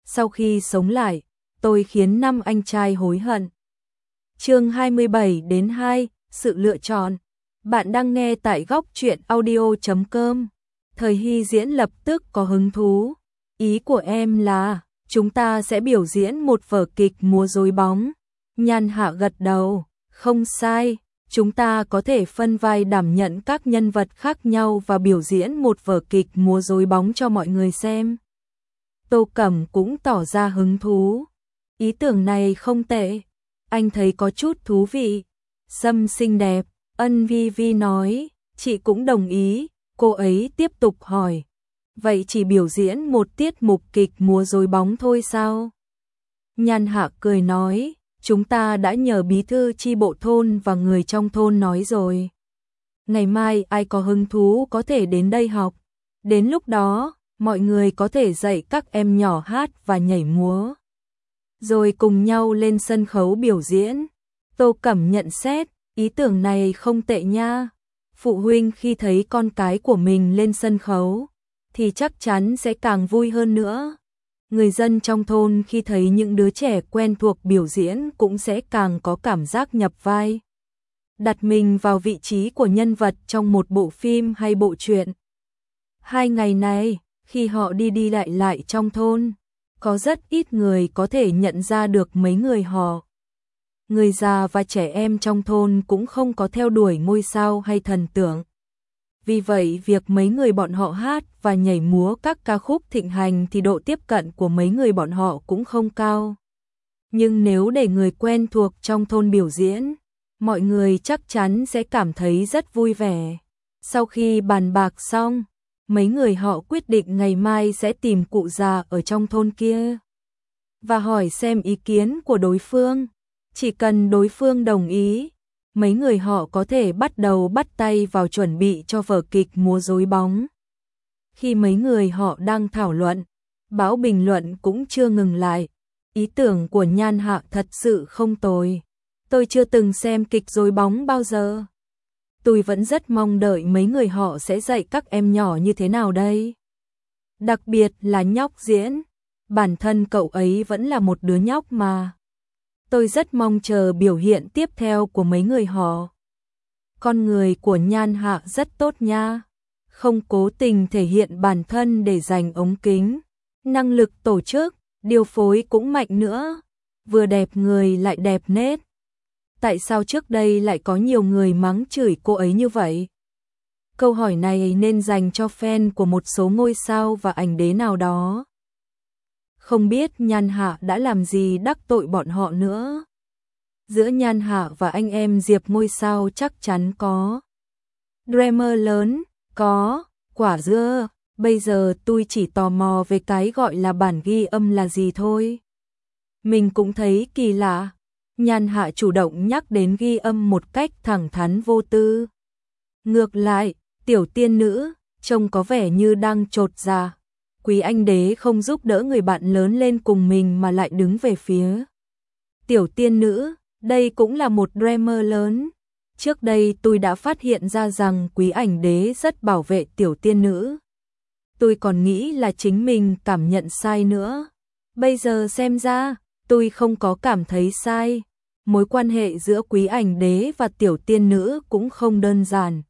sau khi sống lại, tôi khiến 5 anh trai hối hận. Chương 27-2, sự lựa chọn. Bạn đang nghe tại góc truyện audio.com. Thời Hy Diễn lập tức có hứng thú. Ý của em là, chúng ta sẽ biểu diễn một vở kịch múa rối bóng. Nhan Hạ gật đầu, không sai, chúng ta có thể phân vai đảm nhận các nhân vật khác nhau và biểu diễn một vở kịch múa rối bóng cho mọi người xem. Tô Cẩm cũng tỏ ra hứng thú. Ý tưởng này không tệ, anh thấy có chút thú vị. Sâm xinh đẹp, Ân Vi Vi nói, chị cũng đồng ý. Cô ấy tiếp tục hỏi, vậy chỉ biểu diễn một tiết mục kịch múa rối bóng thôi sao? Nhan Hạ cười nói, chúng ta đã nhờ bí thư chi bộ thôn và người trong thôn nói rồi. Ngày mai ai có hứng thú có thể đến đây học. Đến lúc đó, mọi người có thể dạy các em nhỏ hát và nhảy múa, rồi cùng nhau lên sân khấu biểu diễn. Tô Cẩm nhận xét, ý tưởng này không tệ nha. Phụ huynh khi thấy con cái của mình lên sân khấu, thì chắc chắn sẽ càng vui hơn nữa. Người dân trong thôn khi thấy những đứa trẻ quen thuộc biểu diễn cũng sẽ càng có cảm giác nhập vai. Đặt mình vào vị trí của nhân vật trong một bộ phim hay bộ truyện. 2 ngày này, khi họ đi lại trong thôn, có rất ít người có thể nhận ra được mấy người họ. Người già và trẻ em trong thôn cũng không có theo đuổi ngôi sao hay thần tượng. Vì vậy việc mấy người bọn họ hát và nhảy múa các ca khúc thịnh hành thì độ tiếp cận của mấy người bọn họ cũng không cao. Nhưng nếu để người quen thuộc trong thôn biểu diễn, mọi người chắc chắn sẽ cảm thấy rất vui vẻ. Sau khi bàn bạc xong, mấy người họ quyết định ngày mai sẽ tìm cụ già ở trong thôn kia và hỏi xem ý kiến của đối phương. Chỉ cần đối phương đồng ý, mấy người họ có thể bắt tay vào chuẩn bị cho vở kịch múa rối bóng. Khi mấy người họ đang thảo luận, báo bình luận cũng chưa ngừng lại. Ý tưởng của Nhan Hạ thật sự không tồi. Tôi chưa từng xem kịch rối bóng bao giờ. Tôi vẫn rất mong đợi mấy người họ sẽ dạy các em nhỏ như thế nào đây. Đặc biệt là nhóc diễn. Bản thân cậu ấy vẫn là một đứa nhóc mà. Tôi rất mong chờ biểu hiện tiếp theo của mấy người họ. Con người của Nhan Hạ rất tốt nha. Không cố tình thể hiện bản thân để giành ống kính. Năng lực tổ chức, điều phối cũng mạnh nữa. Vừa đẹp người lại đẹp nết. Tại sao trước đây lại có nhiều người mắng chửi cô ấy như vậy? Câu hỏi này nên dành cho fan của một số ngôi sao và ảnh đế nào đó. Không biết Nhan Hạ đã làm gì đắc tội bọn họ nữa. Giữa Nhan Hạ và anh em Diệp ngôi sao chắc chắn có drama lớn, có quả dưa. Bây giờ tôi chỉ tò mò về cái gọi là bản ghi âm là gì thôi. Mình cũng thấy kỳ lạ. Nhan Hạ chủ động nhắc đến ghi âm một cách thẳng thắn vô tư. Ngược lại, tiểu tiên nữ trông có vẻ như đang chột dạ. Quý anh đế không giúp đỡ người bạn lớn lên cùng mình mà lại đứng về phía tiểu tiên nữ. Đây cũng là một drama lớn. Trước đây tôi đã phát hiện ra rằng quý ảnh đế rất bảo vệ tiểu tiên nữ. Tôi còn nghĩ là chính mình cảm nhận sai nữa. Bây giờ xem ra, tôi không có cảm thấy sai. Mối quan hệ giữa quý ảnh đế và tiểu tiên nữ cũng không đơn giản.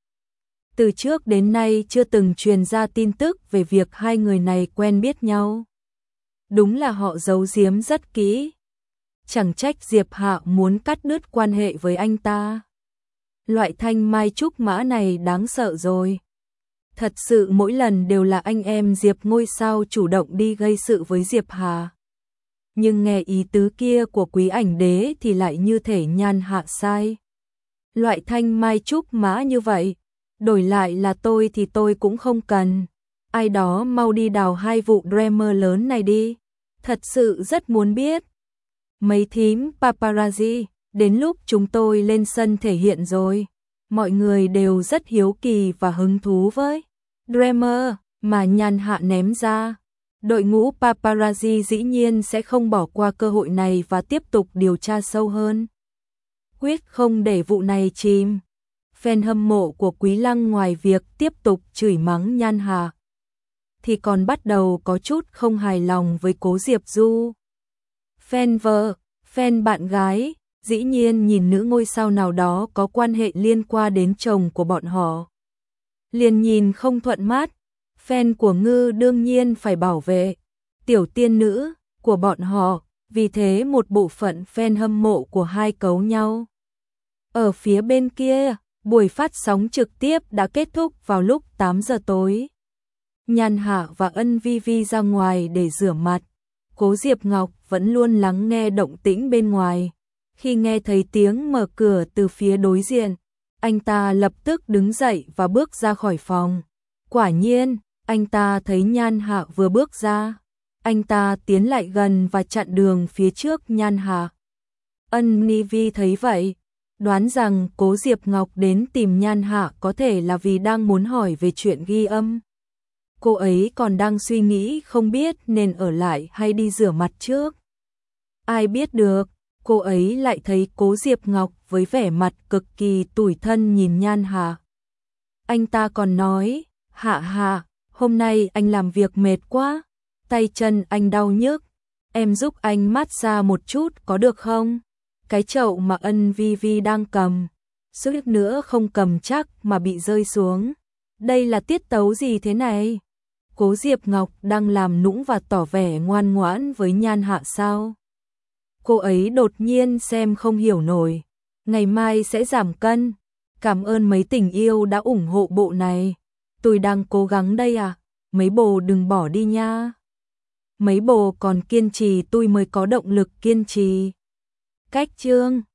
Từ trước đến nay chưa từng truyền ra tin tức về việc hai người này quen biết nhau. Đúng là họ giấu giếm rất kỹ. Chẳng trách Diệp Hạ muốn cắt đứt quan hệ với anh ta. Loại thanh mai trúc mã này đáng sợ rồi. Thật sự mỗi lần đều là anh em Diệp ngôi sao chủ động đi gây sự với Diệp Hạ. Nhưng nghe ý tứ kia của quý ảnh đế thì lại như thể Nhan Hạ sai. Loại thanh mai trúc mã như vậy, đổi lại là tôi thì tôi cũng không cần. Ai đó mau đi đào 2 vụ drama lớn này đi. Thật sự rất muốn biết. Mấy thím paparazzi, đến lúc chúng tôi lên sân thể hiện rồi. Mọi người đều rất hiếu kỳ và hứng thú với drama mà Nhan Hạ ném ra. Đội ngũ paparazzi dĩ nhiên sẽ không bỏ qua cơ hội này và tiếp tục điều tra sâu hơn. Quyết không để vụ này chìm. Fan hâm mộ của Quý Lăng ngoài việc tiếp tục chửi mắng Nhan Hạ, thì còn bắt đầu có chút không hài lòng với Cố Diệp Du. Fan vợ, fan bạn gái, dĩ nhiên nhìn nữ ngôi sao nào đó có quan hệ liên quan đến chồng của bọn họ. Liền nhìn không thuận mắt, fan của Ngư đương nhiên phải bảo vệ tiểu tiên nữ của bọn họ, vì thế một bộ phận fan hâm mộ của hai cấu nhau. Ở phía bên kia, buổi phát sóng trực tiếp đã kết thúc vào lúc 8 giờ tối. Nhan Hạ và Ân Vi Vi ra ngoài để rửa mặt. Cố Diệp Ngọc vẫn luôn lắng nghe động tĩnh bên ngoài. Khi nghe thấy tiếng mở cửa từ phía đối diện, anh ta lập tức đứng dậy và bước ra khỏi phòng. Quả nhiên, anh ta thấy Nhan Hạ vừa bước ra. Anh ta tiến lại gần và chặn đường phía trước Nhan Hạ. Ân Ni Vi thấy vậy, đoán rằng Cố Diệp Ngọc đến tìm Nhan Hạ có thể là vì đang muốn hỏi về chuyện ghi âm. Cô ấy còn đang suy nghĩ không biết nên ở lại hay đi rửa mặt trước. Ai biết được, cô ấy lại thấy Cố Diệp Ngọc với vẻ mặt cực kỳ tủi thân nhìn Nhan Hạ. Anh ta còn nói, Hạ Hạ, hôm nay anh làm việc mệt quá, tay chân anh đau nhức, em giúp anh massage một chút có được không? Cái chậu mà Ân Vi Vi đang cầm, suýt nữa không cầm chắc mà bị rơi xuống. Đây là tiết tấu gì thế này? Cố Diệp Ngọc đang làm nũng và tỏ vẻ ngoan ngoãn với Nhan Hạ sao? Cô ấy đột nhiên xem không hiểu nổi. Ngày mai sẽ giảm cân. Cảm ơn mấy tình yêu đã ủng hộ bộ này. Tôi đang cố gắng đây à? Mấy bồ đừng bỏ đi nha. Mấy bồ còn kiên trì tôi mới có động lực kiên trì. Cách chương